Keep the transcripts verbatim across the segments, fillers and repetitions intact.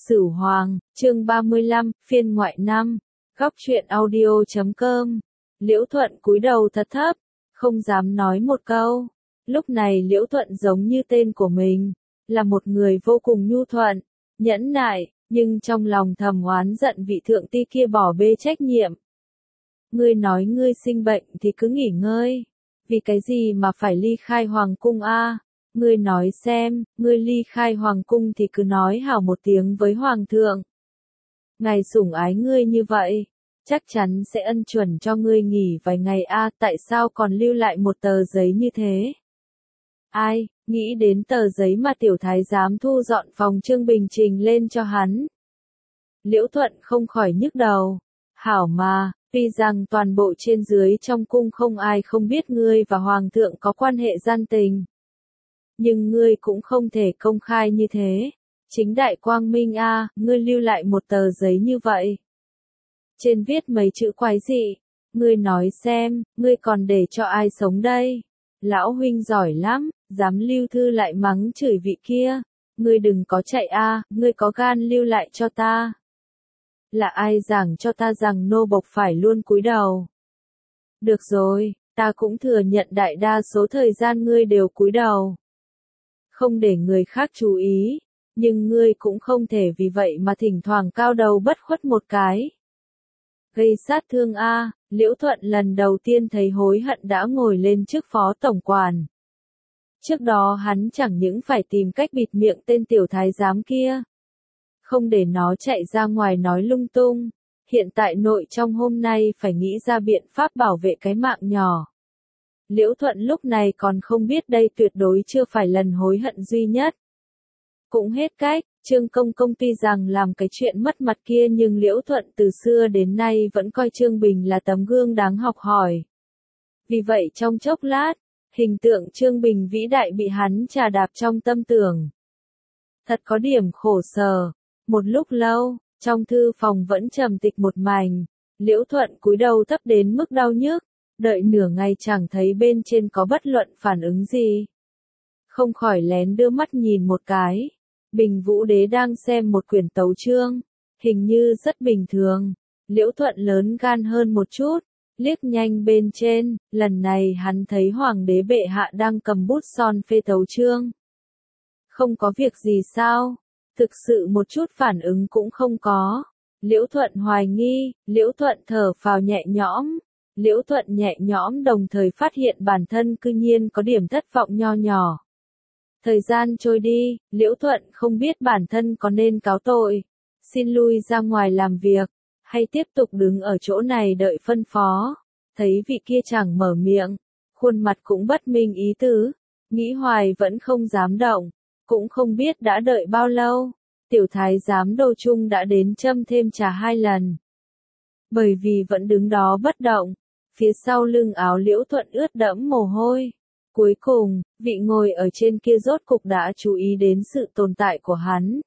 Sửu Hoàng, chương ba mươi lăm, phiên ngoại năm, góc truyện audio chấm com. Liễu Thuận cúi đầu thật thấp, không dám nói một câu. Lúc này Liễu Thuận giống như tên của mình, là một người vô cùng nhu thuận, nhẫn nại, nhưng trong lòng thầm oán giận vị thượng ti kia bỏ bê trách nhiệm. Ngươi nói ngươi sinh bệnh thì cứ nghỉ ngơi, vì cái gì mà phải ly khai hoàng cung a? Ngươi nói xem, ngươi ly khai hoàng cung thì cứ nói hảo một tiếng với hoàng thượng. Ngài sủng ái ngươi như vậy, chắc chắn sẽ ân chuẩn cho ngươi nghỉ vài ngày a, tại sao còn lưu lại một tờ giấy như thế? Ai, nghĩ đến tờ giấy mà tiểu thái giám thu dọn phòng Trương Bình trình lên cho hắn. Liễu Thuận không khỏi nhức đầu. Hảo mà, tuy rằng toàn bộ trên dưới trong cung không ai không biết ngươi và hoàng thượng có quan hệ gian tình. Nhưng ngươi cũng không thể công khai như thế. Chính đại quang minh a, ngươi lưu lại một tờ giấy như vậy. Trên viết mấy chữ quái dị. Ngươi nói xem, ngươi còn để cho ai sống đây? Lão huynh giỏi lắm, dám lưu thư lại mắng chửi vị kia. Ngươi đừng có chạy a, ngươi có gan lưu lại cho ta. Là ai giảng cho ta rằng nô bộc phải luôn cúi đầu? Được rồi, ta cũng thừa nhận đại đa số thời gian ngươi đều cúi đầu. Không để người khác chú ý, nhưng ngươi cũng không thể vì vậy mà thỉnh thoảng cao đầu bất khuất một cái. Gây sát thương a, Liễu Thuận lần đầu tiên thấy hối hận đã ngồi lên trước phó tổng quản. Trước đó hắn chẳng những phải tìm cách bịt miệng tên tiểu thái giám kia, không để nó chạy ra ngoài nói lung tung, hiện tại nội trong hôm nay phải nghĩ ra biện pháp bảo vệ cái mạng nhỏ. Liễu Thuận lúc này còn không biết đây tuyệt đối chưa phải lần hối hận duy nhất. Cũng hết cách, Trương Công Công tuy rằng làm cái chuyện mất mặt kia nhưng Liễu Thuận từ xưa đến nay vẫn coi Trương Bình là tấm gương đáng học hỏi. Vì vậy trong chốc lát, hình tượng Trương Bình vĩ đại bị hắn trà đạp trong tâm tưởng. Thật có điểm khổ sở. Một lúc lâu, trong thư phòng vẫn trầm tịch một mảnh, Liễu Thuận cúi đầu thấp đến mức đau nhức, đợi nửa ngày chẳng thấy bên trên có bất luận phản ứng gì. Không khỏi lén đưa mắt nhìn một cái, Bình Vũ Đế đang xem một quyển tấu chương, hình như rất bình thường. Liễu Thuận lớn gan hơn một chút, liếc nhanh bên trên, lần này hắn thấy hoàng đế bệ hạ đang cầm bút son phê tấu chương. Không có việc gì sao? Thực sự một chút phản ứng cũng không có. Liễu Thuận hoài nghi, Liễu Thuận thở phào nhẹ nhõm. Liễu Thuận nhẹ nhõm đồng thời phát hiện bản thân cư nhiên có điểm thất vọng nho nhỏ. Thời gian trôi đi, Liễu Thuận không biết bản thân có nên cáo tội, xin lui ra ngoài làm việc, hay tiếp tục đứng ở chỗ này đợi phân phó. Thấy vị kia chẳng mở miệng, khuôn mặt cũng bất minh ý tứ, nghĩ hoài vẫn không dám động. Cũng không biết đã đợi bao lâu, tiểu thái giám Đô Trung đã đến châm thêm trà hai lần. Bởi vì vẫn đứng đó bất động, phía sau lưng áo Liễu Thuận ướt đẫm mồ hôi. Cuối cùng, vị ngồi ở trên kia rốt cục đã chú ý đến sự tồn tại của hắn.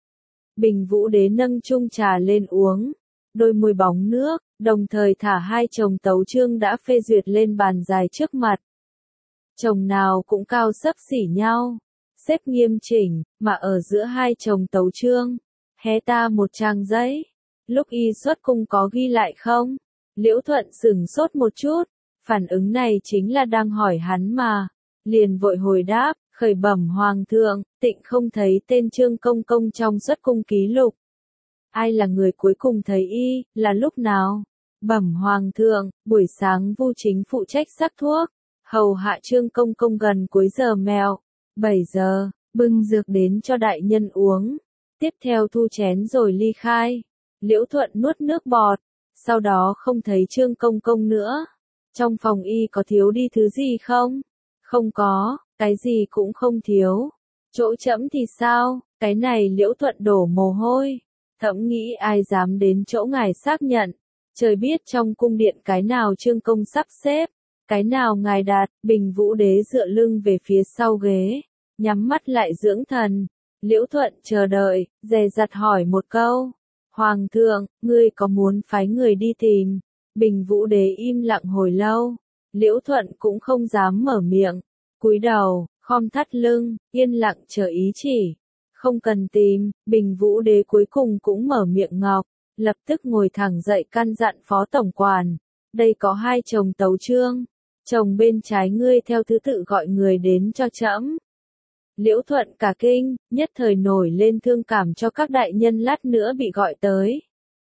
Bình Vũ Đế nâng chung trà lên uống, đôi môi bóng nước, đồng thời thả hai chồng tấu chương đã phê duyệt lên bàn dài trước mặt. Chồng nào cũng cao xấp xỉ nhau, xếp nghiêm chỉnh, mà ở giữa hai chồng tấu chương, hé ta một trang giấy. Lúc y xuất cung có ghi lại không? Liễu Thuận sửng sốt một chút, phản ứng này chính là đang hỏi hắn mà. Liền vội hồi đáp, khởi bẩm hoàng thượng, tịnh không thấy tên Trương Công Công trong xuất cung ký lục. Ai là người cuối cùng thấy y, là lúc nào? Bẩm hoàng thượng, buổi sáng Vu Chính phụ trách sắc thuốc, hầu hạ Trương Công Công gần cuối giờ mèo. bảy giờ, bưng dược đến cho đại nhân uống, tiếp theo thu chén rồi ly khai. Liễu Thuận nuốt nước bọt, sau đó không thấy Trương Công Công nữa. Trong phòng y có thiếu đi thứ gì không? Không có, cái gì cũng không thiếu. Chỗ trẫm thì sao? Cái này Liễu Thuận đổ mồ hôi. Thẫm nghĩ ai dám đến chỗ ngài xác nhận. Trời biết trong cung điện cái nào Trương Công sắp xếp, cái nào ngài đạt. Bình Vũ Đế dựa lưng về phía sau ghế, nhắm mắt lại dưỡng thần. Liễu Thuận chờ đợi, dè dặt hỏi một câu. Hoàng thượng, ngươi có muốn phái người đi tìm? Bình Vũ Đế im lặng hồi lâu. Liễu Thuận cũng không dám mở miệng. Cúi đầu, khom thắt lưng, yên lặng chờ ý chỉ. Không cần tìm, Bình Vũ Đế cuối cùng cũng mở miệng ngọc, lập tức ngồi thẳng dậy căn dặn Phó Tổng Quản. Đây có hai chồng tấu chương, chồng bên trái ngươi theo thứ tự gọi người đến cho trẫm. Liễu Thuận cả kinh, nhất thời nổi lên thương cảm cho các đại nhân lát nữa bị gọi tới.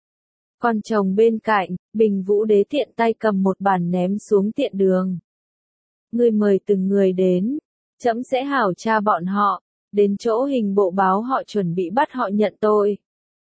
Còn chồng bên cạnh, Bình Vũ Đế tiện tay cầm một bản ném xuống tiện đường. Ngươi mời từng người đến, trẫm sẽ hảo tra bọn họ, đến chỗ hình bộ báo họ chuẩn bị bắt họ nhận tội.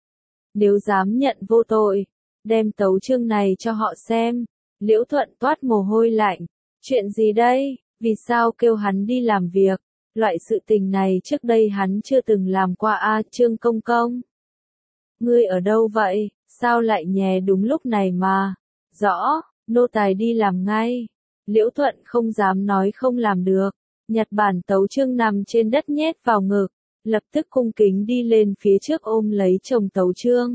Nếu dám nhận vô tội, đem tấu chương này cho họ xem. Liễu Thuận toát mồ hôi lạnh. Chuyện gì đây? Vì sao kêu hắn đi làm việc? Loại sự tình này trước đây hắn chưa từng làm qua a, Trương Công Công. Ngươi ở đâu vậy? Sao lại nhè đúng lúc này mà? Rõ, nô tài đi làm ngay. Liễu Thuận không dám nói không làm được. Nhặt bản tấu chương nằm trên đất nhét vào ngực, lập tức cung kính đi lên phía trước ôm lấy chồng tấu chương.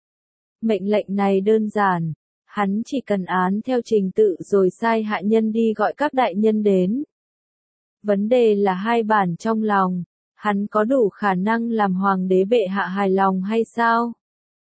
Mệnh lệnh này đơn giản, hắn chỉ cần án theo trình tự rồi sai hạ nhân đi gọi các đại nhân đến. Vấn đề là hai bản trong lòng, hắn có đủ khả năng làm hoàng đế bệ hạ hài lòng hay sao?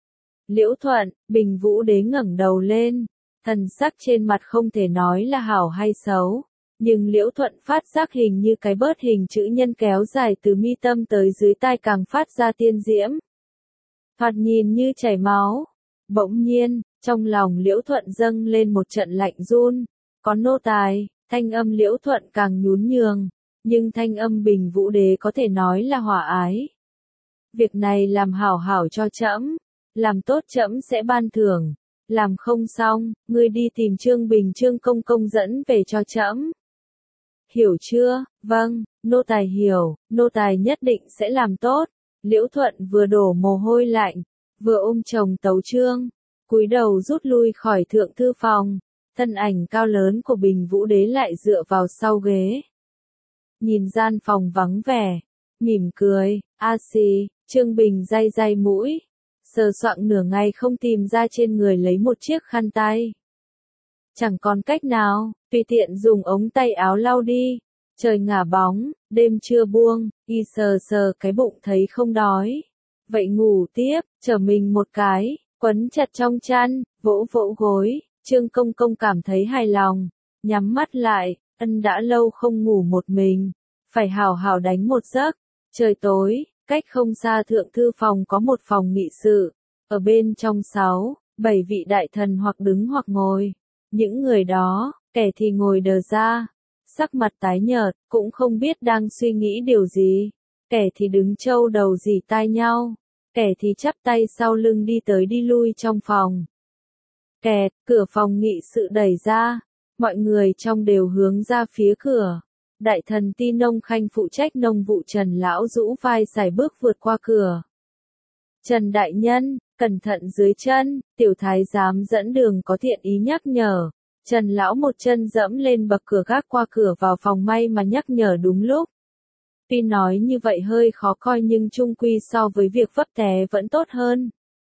Liễu Thuận, Bình Vũ Đế ngẩng đầu lên, thần sắc trên mặt không thể nói là hảo hay xấu. Nhưng Liễu Thuận phát giác hình như cái bớt hình chữ nhân kéo dài từ mi tâm tới dưới tai càng phát ra tiên diễm. Thoạt nhìn như chảy máu. Bỗng nhiên, trong lòng Liễu Thuận dâng lên một trận lạnh run. Có nô tài, thanh âm Liễu Thuận càng nhún nhường. Nhưng thanh âm Bình Vũ Đế có thể nói là hòa ái. Việc này làm hảo hảo cho trẫm, làm tốt trẫm sẽ ban thưởng. Làm không xong, ngươi đi tìm Trương Bình Trương Công Công dẫn về cho trẫm. Hiểu chưa? Vâng, nô tài hiểu, nô tài nhất định sẽ làm tốt. Liễu Thuận vừa đổ mồ hôi lạnh, vừa ôm chồng tấu chương, cúi đầu rút lui khỏi thượng thư phòng. Thân ảnh cao lớn của Bình Vũ Đế lại dựa vào sau ghế. Nhìn gian phòng vắng vẻ, mỉm cười, a xì, Trương Bình day day mũi, sờ soạng nửa ngày không tìm ra trên người lấy một chiếc khăn tay. Chẳng còn cách nào, tùy tiện dùng ống tay áo lau đi. Trời ngả bóng, đêm chưa buông, y sờ sờ cái bụng thấy không đói. Vậy ngủ tiếp, trở mình một cái, quấn chặt trong chăn, vỗ vỗ gối. Trương Công Công cảm thấy hài lòng, nhắm mắt lại, ân đã lâu không ngủ một mình, phải hào hào đánh một giấc. Trời tối, cách không xa thượng thư phòng có một phòng nghị sự, ở bên trong sáu, bảy vị đại thần hoặc đứng hoặc ngồi. Những người đó, kẻ thì ngồi đờ ra, sắc mặt tái nhợt, cũng không biết đang suy nghĩ điều gì. Kẻ thì đứng trâu đầu rỉ tai nhau, kẻ thì chắp tay sau lưng đi tới đi lui trong phòng. Kẹt, cửa phòng nghị sự đẩy ra, mọi người trong đều hướng ra phía cửa. Đại thần Ti Nông Khanh phụ trách nông vụ Trần Lão rũ vai sải bước vượt qua cửa. Trần Đại Nhân, cẩn thận dưới chân, tiểu thái giám dẫn đường có thiện ý nhắc nhở. Trần Lão một chân dẫm lên bậc cửa gác qua cửa vào phòng, may mà nhắc nhở đúng lúc. Tuy nói như vậy hơi khó coi nhưng chung quy so với việc vấp té vẫn tốt hơn.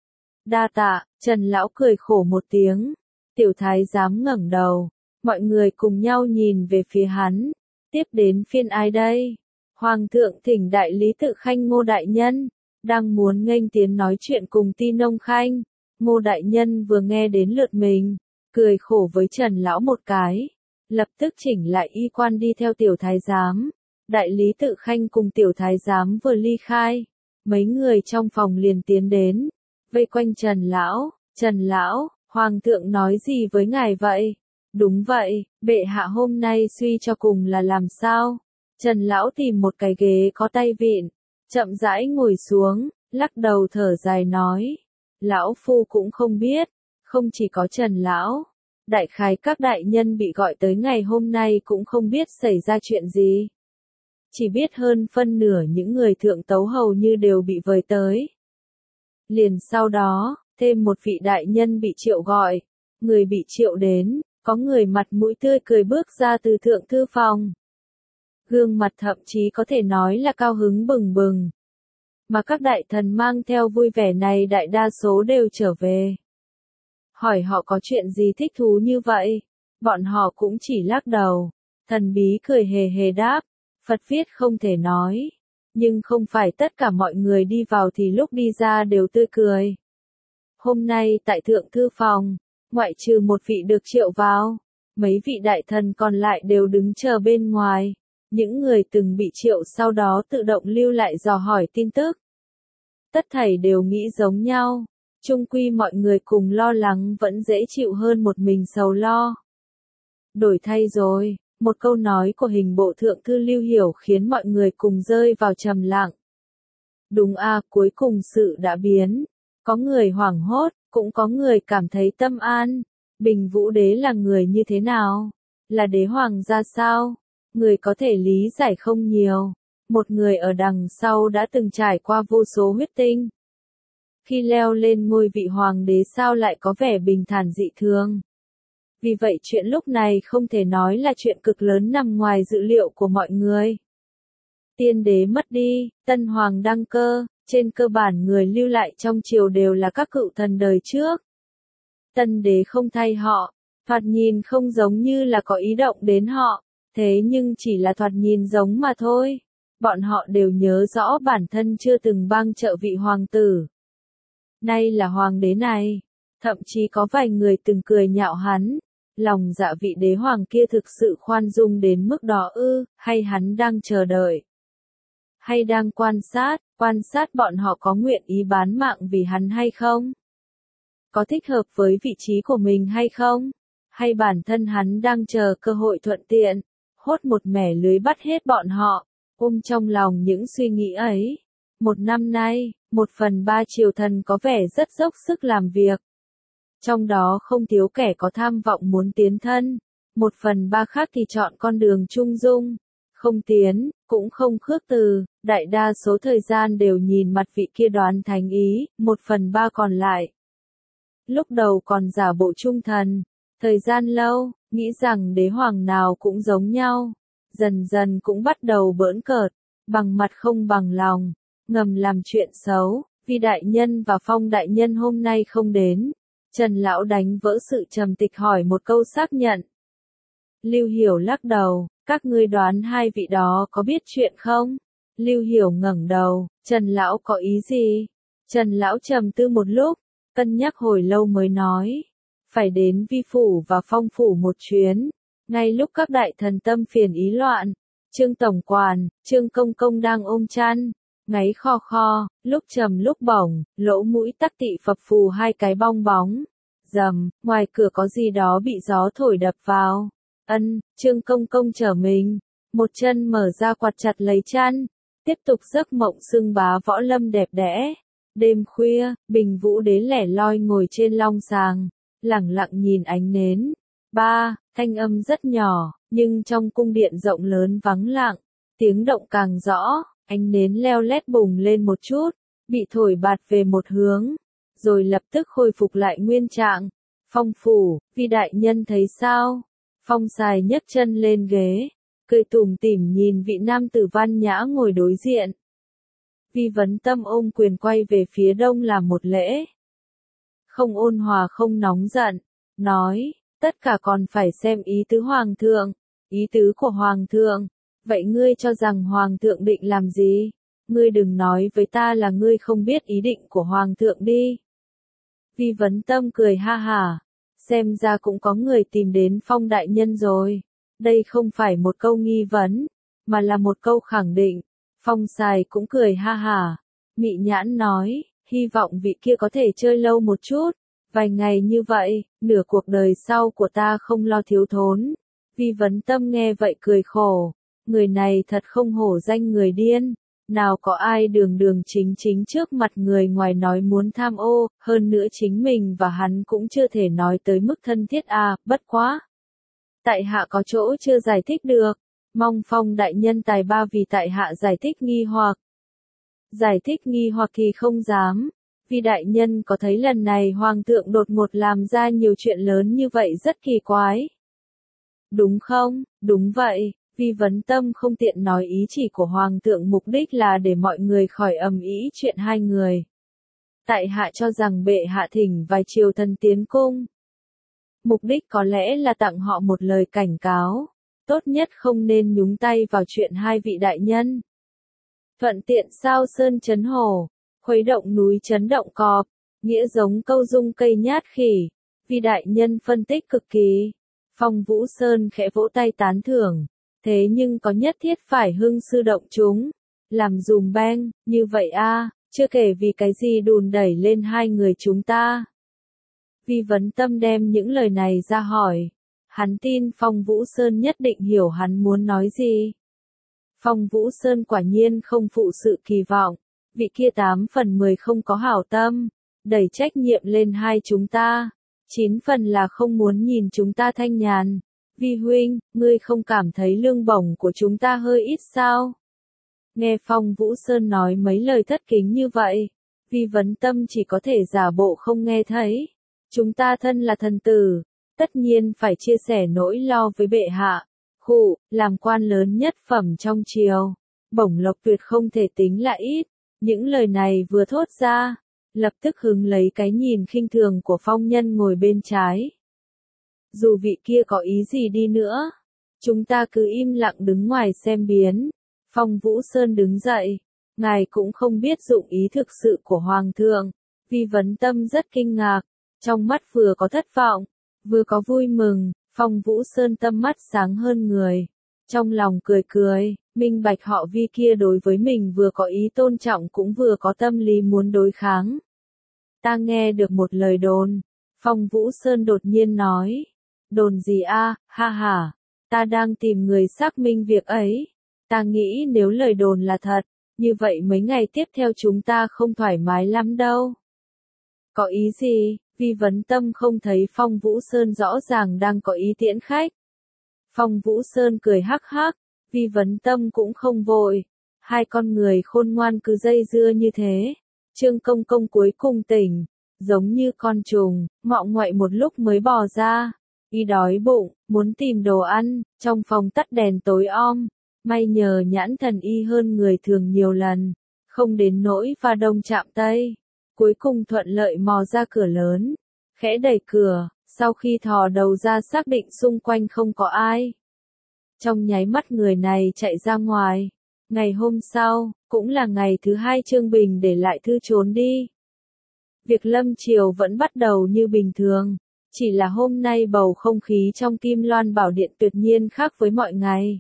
Đa tạ, Trần Lão cười khổ một tiếng. Tiểu thái giám ngẩng đầu, mọi người cùng nhau nhìn về phía hắn. Tiếp đến phiên ai đây? Hoàng thượng thỉnh đại lý tự khanh Ngô Đại Nhân. Đang muốn nghênh tiến nói chuyện cùng Ti Nông Khanh, Ngô Đại Nhân vừa nghe đến lượt mình, cười khổ với Trần Lão một cái, lập tức chỉnh lại y quan đi theo tiểu thái giám. Đại lý tự khanh cùng tiểu thái giám vừa ly khai, mấy người trong phòng liền tiến đến, vây quanh Trần Lão. Trần Lão, Hoàng thượng nói gì với ngài vậy? Đúng vậy, bệ hạ hôm nay suy cho cùng là làm sao? Trần Lão tìm một cái ghế có tay vịn, chậm rãi ngồi xuống, lắc đầu thở dài nói. Lão Phu cũng không biết, không chỉ có Trần Lão, đại khái các đại nhân bị gọi tới ngày hôm nay cũng không biết xảy ra chuyện gì. Chỉ biết hơn phân nửa những người thượng tấu hầu như đều bị vời tới. Liền sau đó, thêm một vị đại nhân bị triệu gọi, người bị triệu đến, có người mặt mũi tươi cười bước ra từ thượng thư phòng. Gương mặt thậm chí có thể nói là cao hứng bừng bừng. Mà các đại thần mang theo vui vẻ này đại đa số đều trở về. Hỏi họ có chuyện gì thích thú như vậy, bọn họ cũng chỉ lắc đầu. Thần bí cười hề hề đáp, Phật viết không thể nói, nhưng không phải tất cả mọi người đi vào thì lúc đi ra đều tươi cười. Hôm nay tại thượng thư phòng, ngoại trừ một vị được triệu vào, mấy vị đại thần còn lại đều đứng chờ bên ngoài. Những người từng bị triệu sau đó tự động lưu lại dò hỏi tin tức. Tất thảy đều nghĩ giống nhau, chung quy mọi người cùng lo lắng vẫn dễ chịu hơn một mình sầu lo. Đổi thay rồi, một câu nói của hình bộ thượng thư Lưu Hiểu khiến mọi người cùng rơi vào trầm lặng. Đúng à, cuối cùng sự đã biến. Có người hoảng hốt, cũng có người cảm thấy tâm an. Bình Vũ Đế là người như thế nào? Là đế hoàng ra sao? Người có thể lý giải không nhiều. Một người ở đằng sau đã từng trải qua vô số huyết tinh. Khi leo lên ngôi vị hoàng đế sao lại có vẻ bình thản dị thường. Vì vậy chuyện lúc này không thể nói là chuyện cực lớn nằm ngoài dự liệu của mọi người. Tiên đế mất đi, tân hoàng đăng cơ, trên cơ bản người lưu lại trong triều đều là các cựu thần đời trước. Tân đế không thay họ, thoạt nhìn không giống như là có ý động đến họ, thế nhưng chỉ là thoạt nhìn giống mà thôi. Bọn họ đều nhớ rõ bản thân chưa từng bang trợ vị hoàng tử. Nay là hoàng đế này, thậm chí có vài người từng cười nhạo hắn. Lòng dạ vị đế hoàng kia thực sự khoan dung đến mức đó ư, hay hắn đang chờ đợi? Hay đang quan sát, quan sát bọn họ có nguyện ý bán mạng vì hắn hay không? Có thích hợp với vị trí của mình hay không? Hay bản thân hắn đang chờ cơ hội thuận tiện, hốt một mẻ lưới bắt hết bọn họ, ôm trong lòng những suy nghĩ ấy. Một năm nay, một phần ba triều thần có vẻ rất dốc sức làm việc. Trong đó không thiếu kẻ có tham vọng muốn tiến thân, một phần ba khác thì chọn con đường trung dung, không tiến, cũng không khước từ, đại đa số thời gian đều nhìn mặt vị kia đoán thánh ý, một phần ba còn lại. Lúc đầu còn giả bộ trung thần, thời gian lâu, nghĩ rằng đế hoàng nào cũng giống nhau, dần dần cũng bắt đầu bỡn cợt, bằng mặt không bằng lòng, ngầm làm chuyện xấu, vì đại nhân và Phong đại nhân hôm nay không đến. Trần lão đánh vỡ sự trầm tịch hỏi một câu xác nhận. Lưu Hiểu lắc đầu, các ngươi đoán hai vị đó có biết chuyện không? Lưu Hiểu ngẩng đầu, Trần lão có ý gì? Trần lão trầm tư một lúc, cân nhắc hồi lâu mới nói, phải đến Vi phủ và Phong phủ một chuyến. Ngay lúc các đại thần tâm phiền ý loạn, Trương tổng quản, Trương công công đang ôm chăn, ngáy kho kho, lúc trầm lúc bổng, lỗ mũi tắc tị phập phù hai cái bong bóng. Rầm, ngoài cửa có gì đó bị gió thổi đập vào. Ân, Trương công công trở mình, một chân mở ra quạt chặt lấy chăn, tiếp tục giấc mộng xưng bá võ lâm đẹp đẽ. Đêm khuya, Bình Vũ Đế lẻ loi ngồi trên long sàng, lẳng lặng nhìn ánh nến. Ba, thanh âm rất nhỏ, nhưng trong cung điện rộng lớn vắng lặng, tiếng động càng rõ. Ánh nến leo lét bùng lên một chút, bị thổi bạt về một hướng, rồi lập tức khôi phục lại nguyên trạng. Phong phủ, Vi đại nhân thấy sao? Phong Sài nhấc chân lên ghế, cười tủm tỉm nhìn vị nam tử văn nhã ngồi đối diện. Vi Vấn Tâm ôm quyền quay về phía đông làm một lễ. Không ôn hòa không nóng giận, nói, tất cả còn phải xem ý tứ hoàng thượng, ý tứ của hoàng thượng. Vậy ngươi cho rằng hoàng thượng định làm gì? Ngươi đừng nói với ta là ngươi không biết ý định của hoàng thượng đi. Vi Vấn Tâm cười ha hả, xem ra cũng có người tìm đến Phong đại nhân rồi. Đây không phải một câu nghi vấn, mà là một câu khẳng định. Phong Sài cũng cười ha hả, mị nhãn nói, hy vọng vị kia có thể chơi lâu một chút, vài ngày như vậy, nửa cuộc đời sau của ta không lo thiếu thốn. Vi Vấn Tâm nghe vậy cười khổ. Người này thật không hổ danh người điên, nào có ai đường đường chính chính trước mặt người ngoài nói muốn tham ô, hơn nữa chính mình và hắn cũng chưa thể nói tới mức thân thiết à, bất quá. Tại hạ có chỗ chưa giải thích được, mong Phong đại nhân tài ba vì tại hạ giải thích nghi hoặc. Giải thích nghi hoặc thì không dám, vì đại nhân có thấy lần này hoàng thượng đột ngột làm ra nhiều chuyện lớn như vậy rất kỳ quái. Đúng không? Đúng vậy. Vi Vấn Tâm không tiện nói ý chỉ của Hoàng thượng mục đích là để mọi người khỏi ầm ĩ chuyện hai người. Tại hạ cho rằng bệ hạ thỉnh vài triều thần tiến cung. Mục đích có lẽ là tặng họ một lời cảnh cáo, tốt nhất không nên nhúng tay vào chuyện hai vị đại nhân. thuận tiện sao sơn chấn hổ, khuấy động núi chấn động cọp, nghĩa giống câu dung cây nhát khỉ, Vi đại nhân phân tích cực kỳ. Phong Vũ Sơn khẽ vỗ tay tán thưởng, thế nhưng có nhất thiết phải hưng sư động chúng, làm dùm beng, như vậy a, chưa kể vì cái gì đùn đẩy lên hai người chúng ta. Vi Vấn Tâm đem những lời này ra hỏi, hắn tin Phong Vũ Sơn nhất định hiểu hắn muốn nói gì. Phong Vũ Sơn quả nhiên không phụ sự kỳ vọng, vị kia tám phần mười không có hảo tâm, đẩy trách nhiệm lên hai chúng ta, chín phần là không muốn nhìn chúng ta thanh nhàn. Vi huynh, ngươi không cảm thấy lương bổng của chúng ta hơi ít sao? Nghe Phong Vũ Sơn nói mấy lời thất kính như vậy, Vi Vấn Tâm chỉ có thể giả bộ không nghe thấy. Chúng ta thân là thần tử, tất nhiên phải chia sẻ nỗi lo với bệ hạ. Khụ, làm quan lớn nhất phẩm trong triều, bổng lộc tuyệt không thể tính là ít. Những lời này vừa thốt ra, lập tức hứng lấy cái nhìn khinh thường của phong nhân ngồi bên trái. Dù vị kia có ý gì đi nữa, chúng ta cứ im lặng đứng ngoài xem biến. Phong Vũ Sơn đứng dậy, ngài cũng không biết dụng ý thực sự của Hoàng thượng. Vi Vấn Tâm rất kinh ngạc, trong mắt vừa có thất vọng, vừa có vui mừng. Phong Vũ Sơn tâm mắt sáng hơn người, trong lòng cười cười, minh bạch họ Vi kia đối với mình vừa có ý tôn trọng cũng vừa có tâm lý muốn đối kháng. Ta nghe được một lời đồn, Phong Vũ Sơn đột nhiên nói. Đồn gì a? Ha ha, ta đang tìm người xác minh việc ấy. Ta nghĩ nếu lời đồn là thật, như vậy mấy ngày tiếp theo chúng ta không thoải mái lắm đâu. Có ý gì? Vi Vấn Tâm không thấy Phong Vũ Sơn rõ ràng đang có ý tiễn khách. Phong Vũ Sơn cười hắc hắc, Vi Vấn Tâm cũng không vội. Hai con người khôn ngoan cứ dây dưa như thế. Trương Công Công cuối cùng tỉnh, giống như con trùng, ngọ ngoại một lúc mới bò ra. Y đói bụng, muốn tìm đồ ăn, trong phòng tắt đèn tối om. May nhờ nhãn thần y hơn người thường nhiều lần, không đến nỗi pha đông chạm tây. Cuối cùng thuận lợi mò ra cửa lớn, khẽ đẩy cửa, sau khi thò đầu ra xác định xung quanh không có ai. Trong nháy mắt người này chạy ra ngoài. Ngày hôm sau, cũng là ngày thứ hai Trương Bình để lại thư trốn đi. Việc lâm triều vẫn bắt đầu như bình thường, chỉ là hôm nay bầu không khí trong Kim Loan Bảo Điện tuyệt nhiên khác với mọi ngày.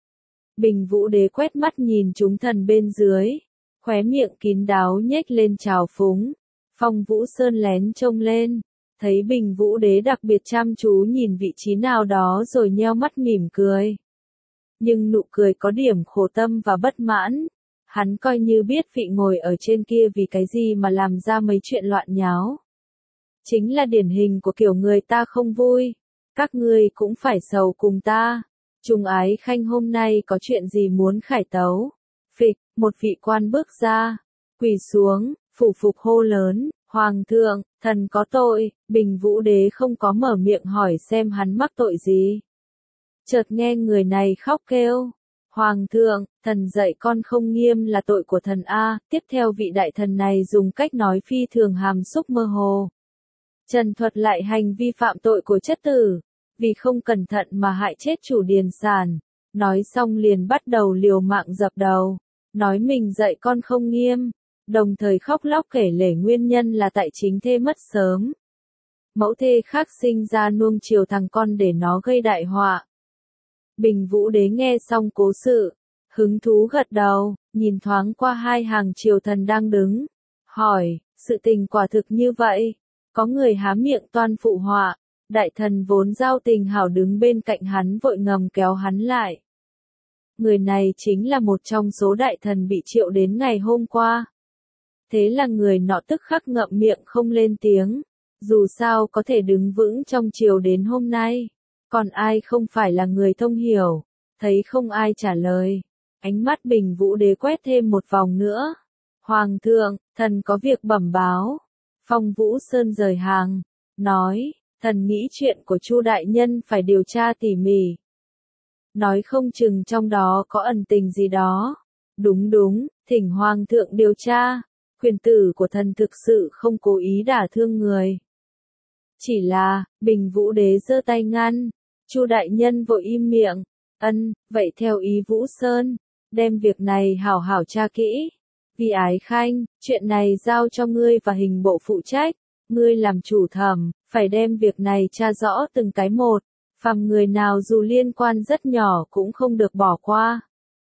Bình Vũ Đế quét mắt nhìn chúng thần bên dưới, khóe miệng kín đáo nhếch lên trào phúng. Phong Vũ Sơn lén trông lên, thấy Bình Vũ Đế đặc biệt chăm chú nhìn vị trí nào đó rồi nheo mắt mỉm cười. Nhưng nụ cười có điểm khổ tâm và bất mãn. Hắn coi như biết vị ngồi ở trên kia vì cái gì mà làm ra mấy chuyện loạn nháo. Chính là điển hình của kiểu người ta không vui. Các ngươi cũng phải sầu cùng ta. Trung Ái Khanh hôm nay có chuyện gì muốn khải tấu? Phịch, một vị quan bước ra, quỳ xuống, phủ phục hô lớn, Hoàng thượng, thần có tội. Bình Vũ Đế không có mở miệng hỏi xem hắn mắc tội gì. Chợt nghe người này khóc kêu, Hoàng thượng, thần dạy con không nghiêm là tội của thần A. Tiếp theo vị đại thần này dùng cách nói phi thường hàm xúc mơ hồ, trần thuật lại hành vi phạm tội của chất tử, vì không cẩn thận mà hại chết chủ điền sản. Nói xong liền bắt đầu liều mạng dập đầu, nói mình dạy con không nghiêm, đồng thời khóc lóc kể lể nguyên nhân là tại chính thê mất sớm. Mẫu thê khác sinh ra nuông chiều thằng con để nó gây đại họa. Bình Vũ Đế nghe xong cố sự, hứng thú gật đầu, nhìn thoáng qua hai hàng triều thần đang đứng, hỏi, sự tình quả thực như vậy, có người há miệng toan phụ họa. Đại thần vốn giao tình hảo đứng bên cạnh hắn vội ngầm kéo hắn lại. Người này chính là một trong số đại thần bị triệu đến ngày hôm qua. Thế là người nọ tức khắc ngậm miệng không lên tiếng. Dù sao có thể đứng vững trong triều đến hôm nay. Còn ai không phải là người thông hiểu. Thấy không ai trả lời. Ánh mắt Bình Vũ Đế quét thêm một vòng nữa. Hoàng thượng, thần có việc bẩm báo. Phong Vũ Sơn rời hàng, nói. Thần nghĩ chuyện của Chu đại nhân phải điều tra tỉ mỉ. Nói không chừng trong đó có ẩn tình gì đó. Đúng đúng, thỉnh Hoàng thượng điều tra. Quyền tử của thần thực sự không cố ý đả thương người. Chỉ là, Bình Vũ Đế giơ tay ngăn. Chu đại nhân vội im miệng. Ân, vậy theo ý Vũ Sơn, đem việc này hảo hảo tra kỹ. Vì ái khanh, chuyện này giao cho ngươi và hình bộ phụ trách, ngươi làm chủ thẩm, phải đem việc này tra rõ từng cái một, phàm người nào dù liên quan rất nhỏ cũng không được bỏ qua.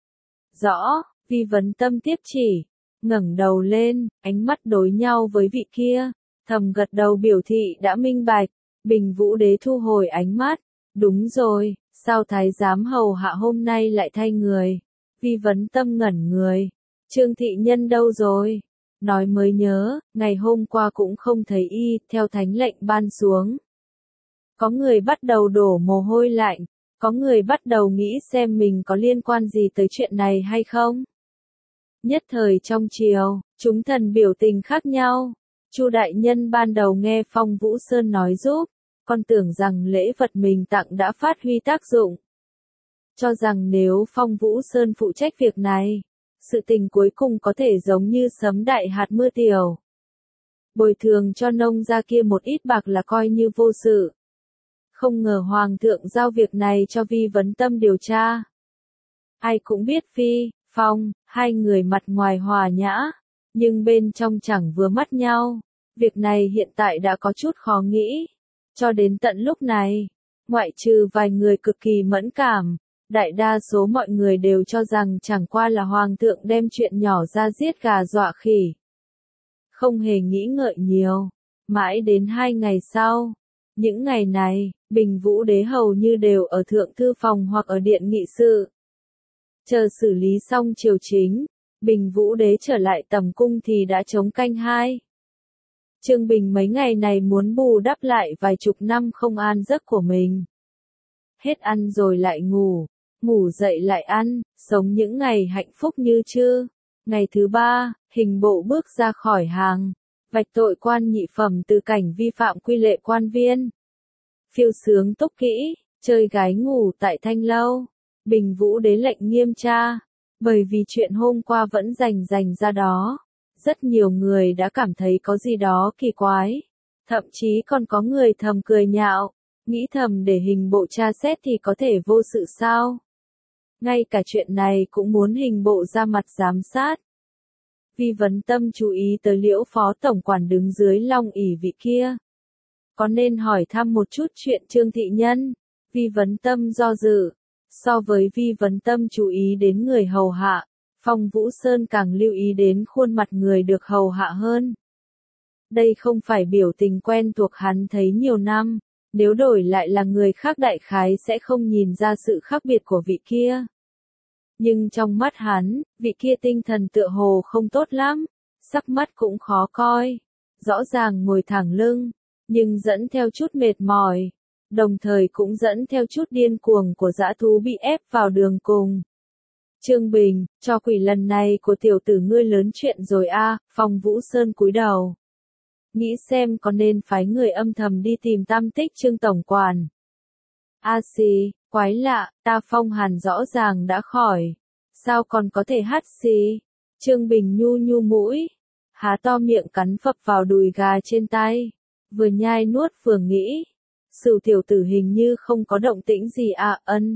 Rõ, Vi Vấn Tâm tiếp chỉ, ngẩng đầu lên, ánh mắt đối nhau với vị kia, thầm gật đầu biểu thị đã minh bạch. Bình Vũ Đế thu hồi ánh mắt, đúng rồi, sao thái giám hầu hạ hôm nay lại thay người? Vi Vấn Tâm ngẩn người, Trương thị nhân đâu rồi? Nói mới nhớ, ngày hôm qua cũng không thấy y, theo thánh lệnh ban xuống. Có người bắt đầu đổ mồ hôi lạnh, có người bắt đầu nghĩ xem mình có liên quan gì tới chuyện này hay không. Nhất thời trong triều, chúng thần biểu tình khác nhau. Chu đại nhân ban đầu nghe Phong Vũ Sơn nói giúp, còn tưởng rằng lễ vật mình tặng đã phát huy tác dụng. Cho rằng nếu Phong Vũ Sơn phụ trách việc này, sự tình cuối cùng có thể giống như sấm đại hạt mưa tiểu. Bồi thường cho nông gia kia một ít bạc là coi như vô sự. Không ngờ Hoàng thượng giao việc này cho Vi Vấn Tâm điều tra. Ai cũng biết Phi, Phong, hai người mặt ngoài hòa nhã, nhưng bên trong chẳng vừa mắt nhau. Việc này hiện tại đã có chút khó nghĩ. Cho đến tận lúc này, ngoại trừ vài người cực kỳ mẫn cảm, đại đa số mọi người đều cho rằng chẳng qua là Hoàng thượng đem chuyện nhỏ ra giết gà dọa khỉ. Không hề nghĩ ngợi nhiều, mãi đến hai ngày sau. Những ngày này, Bình Vũ Đế hầu như đều ở thượng thư phòng hoặc ở điện nghị sự. Chờ xử lý xong triều chính, Bình Vũ Đế trở lại tầm cung thì đã trống canh hai. Trương Bình mấy ngày này muốn bù đắp lại vài chục năm không an giấc của mình. Hết ăn rồi lại ngủ, ngủ dậy lại ăn, sống những ngày hạnh phúc như chưa. Ngày thứ ba, hình bộ bước ra khỏi hàng, vạch tội quan nhị phẩm từ cảnh vi phạm quy lệ quan viên. Phiêu sướng túc kỹ, chơi gái ngủ tại thanh lâu. Bình Vũ Đế lệnh nghiêm tra, bởi vì chuyện hôm qua vẫn rành rành ra đó. Rất nhiều người đã cảm thấy có gì đó kỳ quái. Thậm chí còn có người thầm cười nhạo, nghĩ thầm để hình bộ tra xét thì có thể vô sự sao. Ngay cả chuyện này cũng muốn hình bộ ra mặt giám sát. Vi Vấn Tâm chú ý tới Liễu phó tổng quản đứng dưới long ỷ vị kia. Có nên hỏi thăm một chút chuyện Trương thị nhân? Vi Vấn Tâm do dự. So với Vi Vấn Tâm chú ý đến người hầu hạ, Phong Vũ Sơn càng lưu ý đến khuôn mặt người được hầu hạ hơn. Đây không phải biểu tình quen thuộc hắn thấy nhiều năm, nếu đổi lại là người khác đại khái sẽ không nhìn ra sự khác biệt của vị kia. Nhưng trong mắt hắn, vị kia tinh thần tựa hồ không tốt lắm, sắc mắt cũng khó coi, rõ ràng ngồi thẳng lưng, nhưng dẫn theo chút mệt mỏi, đồng thời cũng dẫn theo chút điên cuồng của dã thú bị ép vào đường cùng. Trương Bình, cho quỷ lần này của tiểu tử ngươi lớn chuyện rồi a. À, Phong Vũ Sơn cúi đầu. Nghĩ xem có nên phái người âm thầm đi tìm tam tích Trương tổng quản. A xì, quái lạ, ta Phong Hàn rõ ràng đã khỏi. Sao còn có thể hát xì? Trương Bình nhu nhu mũi, há to miệng cắn phập vào đùi gà trên tay. Vừa nhai nuốt vừa nghĩ. Sửu tiểu tử hình như không có động tĩnh gì à ân.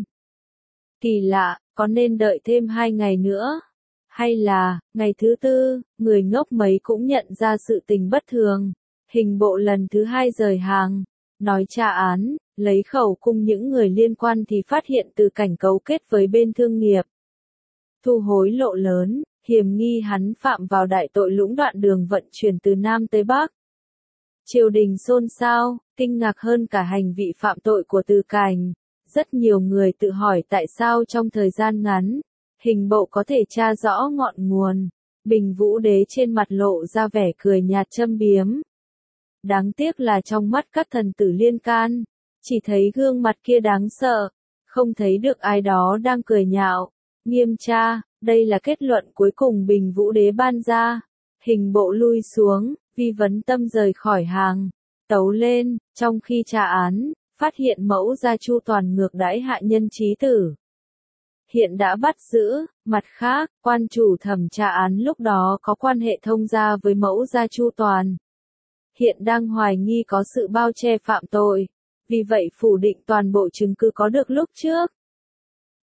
Kỳ lạ, có nên đợi thêm hai ngày nữa? Hay là, ngày thứ tư, người ngốc mấy cũng nhận ra sự tình bất thường. Hình bộ lần thứ hai rời hàng, nói tra án, lấy khẩu cung những người liên quan thì phát hiện từ cảnh cấu kết với bên thương nghiệp. Thu hối lộ lớn, hiềm nghi hắn phạm vào đại tội lũng đoạn đường vận chuyển từ Nam tới Bắc. Triều đình xôn xao, kinh ngạc hơn cả hành vi phạm tội của Từ Cảnh. Rất nhiều người tự hỏi tại sao trong thời gian ngắn, hình bộ có thể tra rõ ngọn nguồn. Bình Vũ Đế trên mặt lộ ra vẻ cười nhạt châm biếm. Đáng tiếc là trong mắt các thần tử liên can, chỉ thấy gương mặt kia đáng sợ, không thấy được ai đó đang cười nhạo. Nghiêm tra, đây là kết luận cuối cùng Bình Vũ Đế ban ra. Hình bộ lui xuống, Vi Vấn Tâm rời khỏi hàng, tấu lên, trong khi tra án, phát hiện mẫu gia Chu Toàn ngược đãi hạ nhân trí tử. Hiện đã bắt giữ, mặt khác, quan chủ thẩm tra án lúc đó có quan hệ thông gia với mẫu gia Chu Toàn. Hiện đang hoài nghi có sự bao che phạm tội, vì vậy phủ định toàn bộ chứng cứ có được lúc trước.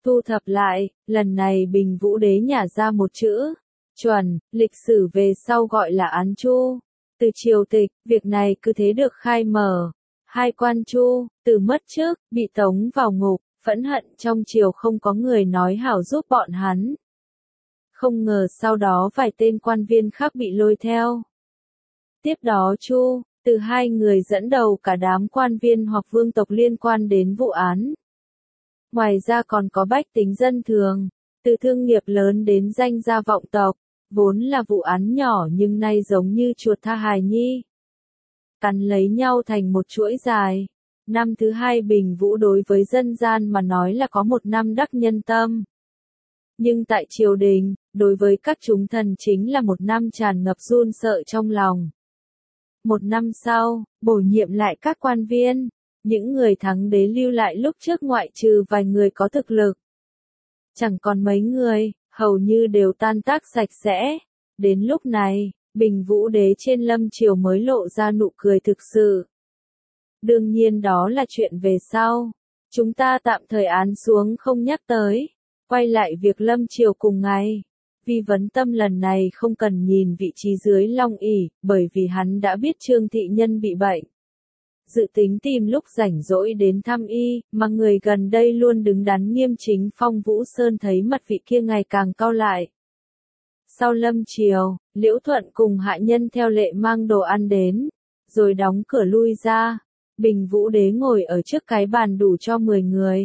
Thu thập lại, lần này Bình Vũ Đế nhả ra một chữ, chuẩn, lịch sử về sau gọi là án Chu. Từ triều tịch, việc này cứ thế được khai mở. Hai quan Chu, từ mất trước, bị tống vào ngục, phẫn hận trong triều không có người nói hảo giúp bọn hắn. Không ngờ sau đó vài tên quan viên khác bị lôi theo. Tiếp đó Chu, từ hai người dẫn đầu cả đám quan viên hoặc vương tộc liên quan đến vụ án. Ngoài ra còn có bách tính dân thường, từ thương nghiệp lớn đến danh gia vọng tộc, vốn là vụ án nhỏ nhưng nay giống như chuột tha hài nhi. Cắn lấy nhau thành một chuỗi dài. Năm thứ hai Bình Vũ đối với dân gian mà nói là có một năm đắc nhân tâm. Nhưng tại triều đình, đối với các chúng thần chính là một năm tràn ngập run sợ trong lòng. Một năm sau, bổ nhiệm lại các quan viên, những người thắng đế lưu lại lúc trước ngoại trừ vài người có thực lực. Chẳng còn mấy người, hầu như đều tan tác sạch sẽ. Đến lúc này, Bình Vũ Đế trên lâm triều mới lộ ra nụ cười thực sự. Đương nhiên đó là chuyện về sau. Chúng ta tạm thời án xuống không nhắc tới. Quay lại việc lâm triều cùng ngày. Vi Vấn Tâm lần này không cần nhìn vị trí dưới long ỷ, bởi vì hắn đã biết Trương thị nhân bị bệnh. Dự tính tìm lúc rảnh rỗi đến thăm y, mà người gần đây luôn đứng đắn nghiêm chính Phong Vũ Sơn thấy mặt vị kia ngày càng cau lại. Sau lâm triều, Liễu Thuận cùng hạ nhân theo lệ mang đồ ăn đến, rồi đóng cửa lui ra. Bình Vũ Đế ngồi ở trước cái bàn đủ cho mười người.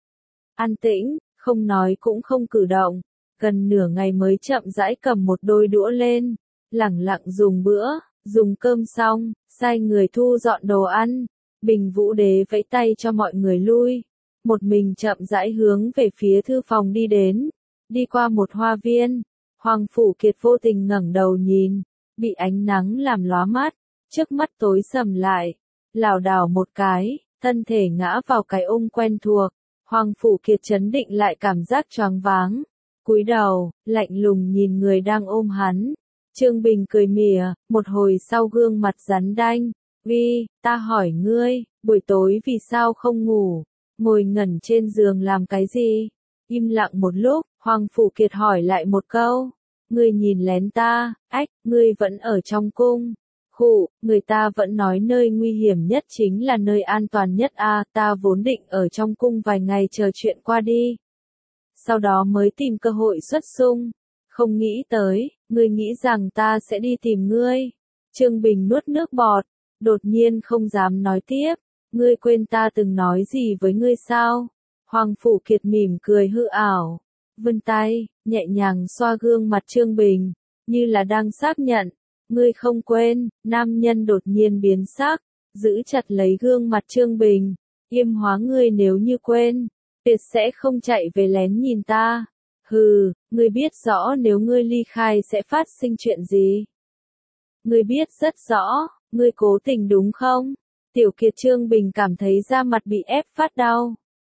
An tĩnh, không nói cũng không cử động, gần nửa ngày mới chậm rãi cầm một đôi đũa lên, lẳng lặng dùng bữa, dùng cơm xong, sai người thu dọn đồ ăn. Bình Vũ Đế vẫy tay cho mọi người lui, một mình chậm rãi hướng về phía thư phòng đi đến, đi qua một hoa viên. Hoàng Phủ Kiệt vô tình ngẩng đầu nhìn, bị ánh nắng làm lóa mắt, trước mắt tối sầm lại, lảo đảo một cái, thân thể ngã vào cái ôm quen thuộc. Hoàng Phủ Kiệt trấn định lại cảm giác choáng váng, cúi đầu, lạnh lùng nhìn người đang ôm hắn. Trương Bình cười mỉa, một hồi sau gương mặt rắn đanh, "Vi, ta hỏi ngươi, buổi tối vì sao không ngủ, ngồi ngẩn trên giường làm cái gì?" Im lặng một lúc, Hoàng Phủ Kiệt hỏi lại một câu, "Ngươi nhìn lén ta, ách, ngươi vẫn ở trong cung." Khụ, người ta vẫn nói nơi nguy hiểm nhất chính là nơi an toàn nhất a, à, ta vốn định ở trong cung vài ngày chờ chuyện qua đi. Sau đó mới tìm cơ hội xuất xung, không nghĩ tới, ngươi nghĩ rằng ta sẽ đi tìm ngươi. Trương Bình nuốt nước bọt, đột nhiên không dám nói tiếp, ngươi quên ta từng nói gì với ngươi sao? Hoàng Phủ Kiệt mỉm cười hư ảo, vươn tay, nhẹ nhàng xoa gương mặt Trương Bình, như là đang xác nhận. Ngươi không quên, nam nhân đột nhiên biến sắc, giữ chặt lấy gương mặt Trương Bình, yêm hóa ngươi nếu như quên, tuyệt sẽ không chạy về lén nhìn ta. Hừ, ngươi biết rõ nếu ngươi ly khai sẽ phát sinh chuyện gì. Ngươi biết rất rõ, ngươi cố tình đúng không? Tiểu Kiệt Trương Bình cảm thấy da mặt bị ép phát đau.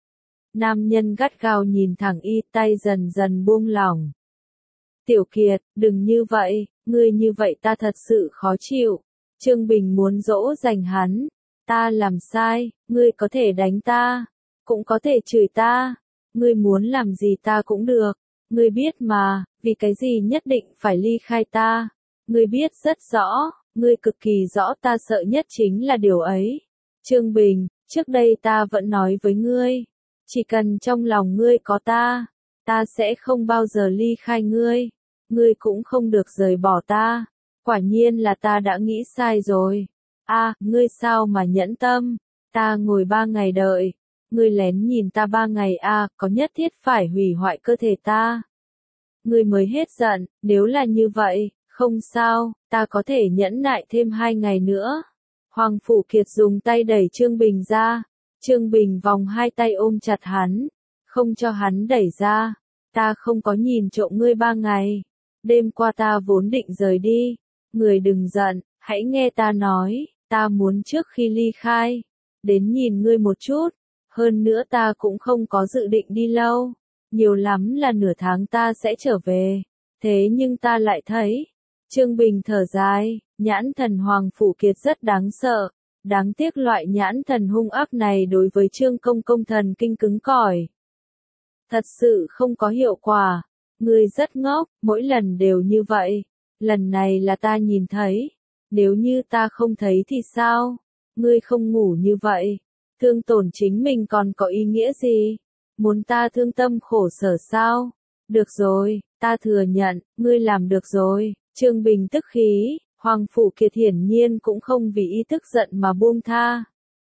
Nam nhân gắt gao nhìn thẳng y, tay dần dần buông lỏng. Tiểu Kiệt, đừng như vậy, ngươi như vậy ta thật sự khó chịu. Trương Bình muốn dỗ dành hắn. Ta làm sai, ngươi có thể đánh ta, cũng có thể chửi ta. Ngươi muốn làm gì ta cũng được. Ngươi biết mà, vì cái gì nhất định phải ly khai ta. Ngươi biết rất rõ, ngươi cực kỳ rõ ta sợ nhất chính là điều ấy. Trương Bình, trước đây ta vẫn nói với ngươi, chỉ cần trong lòng ngươi có ta, ta sẽ không bao giờ ly khai ngươi. Ngươi cũng không được rời bỏ ta. Quả nhiên là ta đã nghĩ sai rồi. A, à, ngươi sao mà nhẫn tâm? Ta ngồi ba ngày đợi, ngươi lén nhìn ta ba ngày a, à, có nhất thiết phải hủy hoại cơ thể ta? Ngươi mới hết giận, nếu là như vậy, không sao, ta có thể nhẫn nại thêm hai ngày nữa. Hoàng Phủ Kiệt dùng tay đẩy Trương Bình ra. Trương Bình vòng hai tay ôm chặt hắn, không cho hắn đẩy ra. Ta không có nhìn trộm ngươi ba ngày. Đêm qua ta vốn định rời đi. Người đừng giận, hãy nghe ta nói, ta muốn trước khi ly khai, đến nhìn ngươi một chút. Hơn nữa ta cũng không có dự định đi lâu. Nhiều lắm là nửa tháng ta sẽ trở về. Thế nhưng ta lại thấy. Trương Bình thở dài, nhãn thần Hoàng Phủ Kiệt rất đáng sợ. Đáng tiếc loại nhãn thần hung ác này đối với Trương Công Công thần kinh cứng cỏi. Thật sự không có hiệu quả. Ngươi rất ngốc, mỗi lần đều như vậy. Lần này là ta nhìn thấy. Nếu như ta không thấy thì sao? Ngươi không ngủ như vậy. Thương tổn chính mình còn có ý nghĩa gì? Muốn ta thương tâm khổ sở sao? Được rồi, ta thừa nhận, ngươi làm được rồi. Trương Bình tức khí, Hoàng Phủ Kiệt hiển nhiên cũng không vì ý tức giận mà buông tha.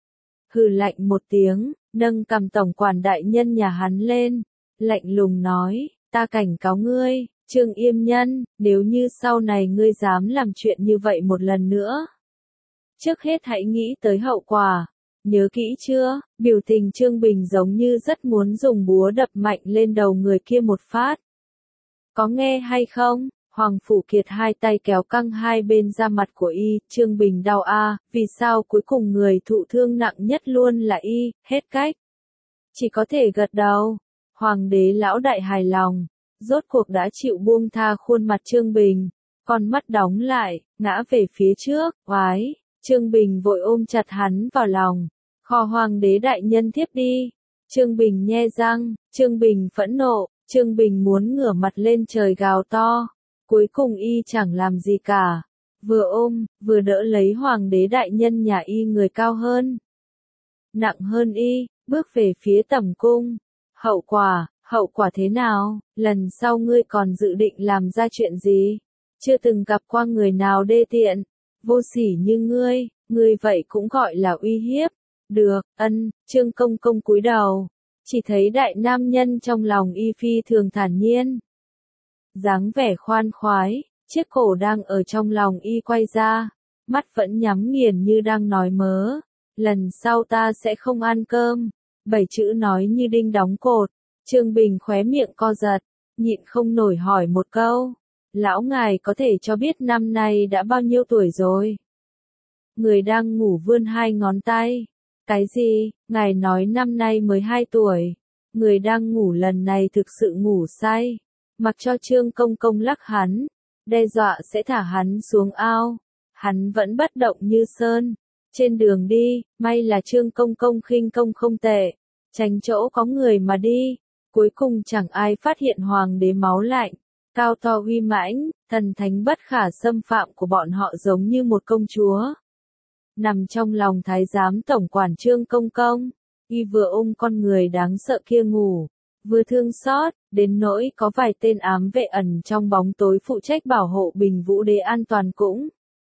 Hừ lạnh một tiếng, nâng cầm tổng quản đại nhân nhà hắn lên, lạnh lùng nói, ta cảnh cáo ngươi, Trương Yêm Nhân, nếu như sau này ngươi dám làm chuyện như vậy một lần nữa. Trước hết hãy nghĩ tới hậu quả, nhớ kỹ chưa? Biểu tình Trương Bình giống như rất muốn dùng búa đập mạnh lên đầu người kia một phát. Có nghe hay không? Hoàng Phủ Kiệt hai tay kéo căng hai bên da mặt của y, Trương Bình đau a, vì sao cuối cùng người thụ thương nặng nhất luôn là y, hết cách. Chỉ có thể gật đầu. Hoàng đế lão đại hài lòng, rốt cuộc đã chịu buông tha khuôn mặt Trương Bình, con mắt đóng lại, ngã về phía trước, oái, Trương Bình vội ôm chặt hắn vào lòng, khò Hoàng đế đại nhân tiếp đi. Trương Bình nhe răng, Trương Bình phẫn nộ, Trương Bình muốn ngửa mặt lên trời gào to. Cuối cùng y chẳng làm gì cả, vừa ôm, vừa đỡ lấy Hoàng đế đại nhân nhà y người cao hơn, nặng hơn y, bước về phía tẩm cung. Hậu quả, hậu quả thế nào? Lần sau ngươi còn dự định làm ra chuyện gì? Chưa từng gặp qua người nào đê tiện, vô sỉ như ngươi, ngươi vậy cũng gọi là uy hiếp. Được, ân, Trương Công Công cúi đầu, chỉ thấy đại nam nhân trong lòng y phi thường thản nhiên. Dáng vẻ khoan khoái, chiếc cổ đang ở trong lòng y quay ra, mắt vẫn nhắm nghiền như đang nói mớ. Lần sau ta sẽ không ăn cơm. Bảy chữ nói như đinh đóng cột. Trương Bình khóe miệng co giật, nhịn không nổi hỏi một câu. Lão ngài có thể cho biết năm nay đã bao nhiêu tuổi rồi? Người đang ngủ vươn hai ngón tay. Cái gì? Ngài nói năm nay mới hai tuổi. Người đang ngủ lần này thực sự ngủ say. Mặc cho Trương Công Công lắc hắn, đe dọa sẽ thả hắn xuống ao. Hắn vẫn bất động như sơn. Trên đường đi, may là Trương Công Công khinh công không tệ, tránh chỗ có người mà đi. Cuối cùng chẳng ai phát hiện Hoàng đế máu lạnh, cao to uy mãnh, thần thánh bất khả xâm phạm của bọn họ giống như một công chúa. Nằm trong lòng thái giám tổng quản Trương Công Công, y vừa ôm con người đáng sợ kia ngủ, vừa thương xót, đến nỗi có vài tên ám vệ ẩn trong bóng tối phụ trách bảo hộ Bình Vũ Đế an toàn cũng.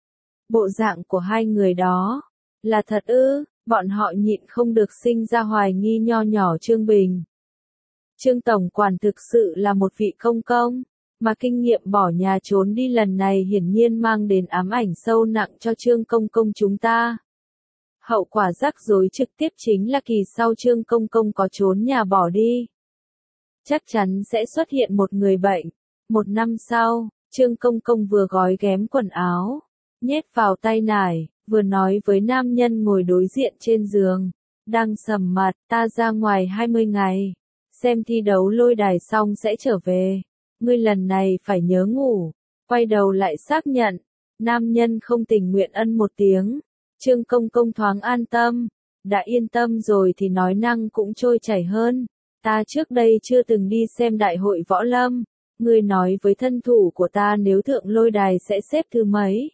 Bộ dạng của hai người đó, là thật ư? Bọn họ nhịn không được sinh ra hoài nghi nho nhỏ Trương Bình. Trương Tổng Quản thực sự là một vị công công, mà kinh nghiệm bỏ nhà trốn đi lần này hiển nhiên mang đến ám ảnh sâu nặng cho Trương Công Công chúng ta. Hậu quả rắc rối trực tiếp chính là kỳ sau Trương Công Công có trốn nhà bỏ đi, chắc chắn sẽ xuất hiện một người bệnh. Một năm sau, Trương Công Công vừa gói ghém quần áo, nhét vào tay nải, vừa nói với nam nhân ngồi đối diện trên giường, đang sầm mặt, ta ra ngoài hai mươi ngày, xem thi đấu lôi đài xong sẽ trở về, ngươi lần này phải nhớ ngủ. Quay đầu lại xác nhận, nam nhân không tình nguyện ân một tiếng. Trương Công Công thoáng an tâm, đã yên tâm rồi thì nói năng cũng trôi chảy hơn. Ta trước đây chưa từng đi xem đại hội võ lâm, ngươi nói với thân thủ của ta nếu thượng lôi đài sẽ xếp thứ mấy?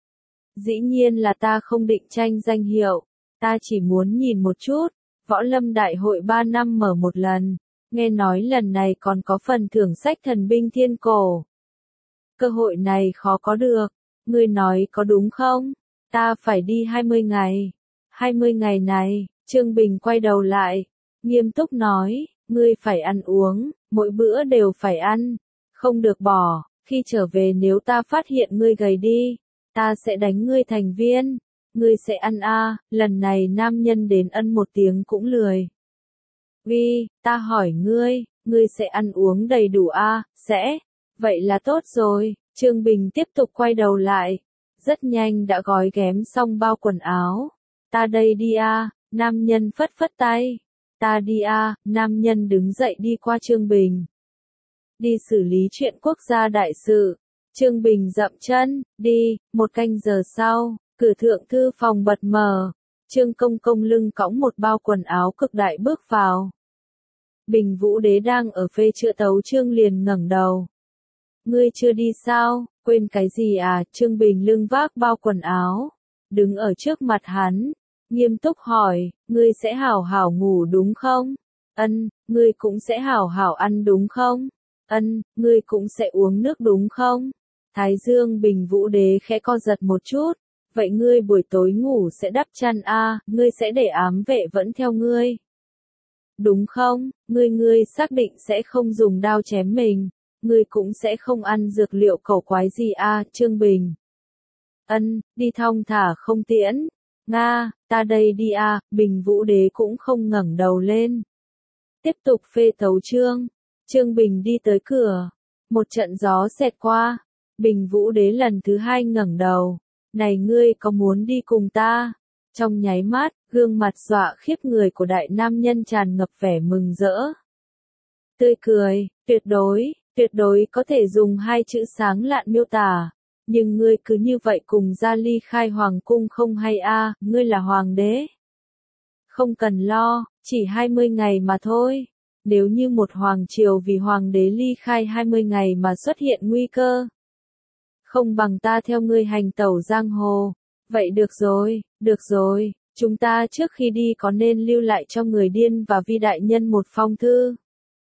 Dĩ nhiên là ta không định tranh danh hiệu, ta chỉ muốn nhìn một chút. Võ lâm đại hội ba năm mở một lần, nghe nói lần này còn có phần thưởng sách thần binh thiên cổ. Cơ hội này khó có được, ngươi nói có đúng không? Ta phải đi hai mươi ngày. hai mươi ngày này, Trương Bình quay đầu lại, nghiêm túc nói, ngươi phải ăn uống, mỗi bữa đều phải ăn, không được bỏ, khi trở về nếu ta phát hiện ngươi gầy đi, ta sẽ đánh ngươi thành viên. Ngươi sẽ ăn a? À, lần này nam nhân đến ân một tiếng cũng lười. Vi, ta hỏi ngươi, ngươi sẽ ăn uống đầy đủ a? À? Sẽ. Vậy là tốt rồi. Trương Bình tiếp tục quay đầu lại, rất nhanh đã gói ghém xong bao quần áo. Ta đây đi a? À? Nam nhân phất phất tay. Ta đi a? À? Nam nhân đứng dậy đi qua Trương Bình. Đi xử lý chuyện quốc gia đại sự. Trương Bình dậm chân, đi. Một canh giờ sau, cửa thượng thư phòng bật mở. Trương Công Công lưng cõng một bao quần áo cực đại bước vào. Bình Vũ Đế đang ở phê chữa tấu chương liền ngẩng đầu. Ngươi chưa đi sao, quên cái gì à? Trương Bình lưng vác bao quần áo, đứng ở trước mặt hắn, nghiêm túc hỏi, ngươi sẽ hảo hảo ngủ đúng không? Ân, ngươi cũng sẽ hảo hảo ăn đúng không? Ân, ngươi cũng sẽ uống nước đúng không? Thái Dương Bình Vũ Đế khẽ co giật một chút, vậy ngươi buổi tối ngủ sẽ đắp chăn a, ngươi sẽ để ám vệ vẫn theo ngươi. Đúng không, ngươi ngươi xác định sẽ không dùng đao chém mình, ngươi cũng sẽ không ăn dược liệu cẩu quái gì a, Trương Bình. Ân, đi thong thả không tiễn. Nga, ta đây đi a, Bình Vũ Đế cũng không ngẩng đầu lên. Tiếp tục phê tấu chương. Trương Bình đi tới cửa. Một trận gió xẹt qua. Bình Vũ Đế lần thứ hai ngẩng đầu. Này ngươi có muốn đi cùng ta? Trong nháy mắt, gương mặt dọa khiếp người của đại nam nhân tràn ngập vẻ mừng rỡ. Tươi cười, tuyệt đối, tuyệt đối có thể dùng hai chữ sáng lạn miêu tả. Nhưng ngươi cứ như vậy cùng ra ly khai hoàng cung không hay a, ngươi là hoàng đế. Không cần lo, chỉ hai mươi ngày mà thôi. Nếu như một hoàng triều vì hoàng đế ly khai hai mươi ngày mà xuất hiện nguy cơ. Không bằng ta theo ngươi hành tẩu giang hồ. Vậy được rồi, được rồi, chúng ta trước khi đi có nên lưu lại cho người điên và Vi đại nhân một phong thư.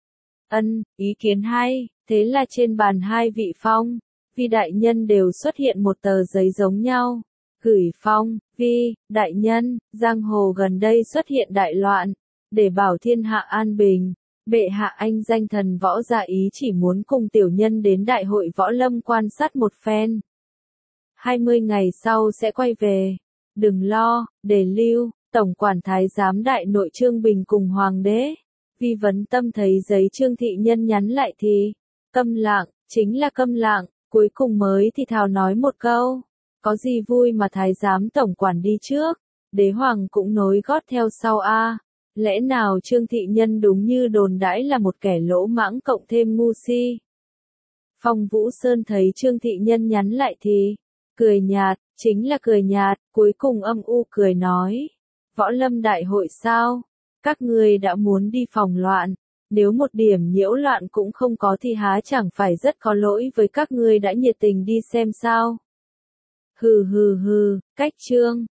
Ân, ý kiến hay, thế là trên bàn hai vị phong, Vi đại nhân đều xuất hiện một tờ giấy giống nhau. Gửi phong, Vi, đại nhân, giang hồ gần đây xuất hiện đại loạn, để bảo thiên hạ an bình. Bệ hạ anh danh thần võ gia ý chỉ muốn cùng tiểu nhân đến đại hội võ lâm quan sát một phen. hai mươi ngày sau sẽ quay về. Đừng lo, để lưu, tổng quản thái giám đại nội Trương Bình cùng hoàng đế. Vi vấn tâm thấy giấy Trương thị nhân nhắn lại thì, câm lặng, chính là câm lặng, cuối cùng mới thì thào nói một câu. Có gì vui mà thái giám tổng quản đi trước, đế hoàng cũng nối gót theo sau a. Lẽ nào Trương thị nhân đúng như đồn đãi là một kẻ lỗ mãng cộng thêm ngu si? Phong Vũ Sơn thấy Trương thị nhân nhắn lại thì, cười nhạt, chính là cười nhạt, cuối cùng âm u cười nói. Võ lâm đại hội sao? Các ngươi đã muốn đi phòng loạn, nếu một điểm nhiễu loạn cũng không có thì há chẳng phải rất có lỗi với các ngươi đã nhiệt tình đi xem sao? Hừ hừ hừ, cách Trương.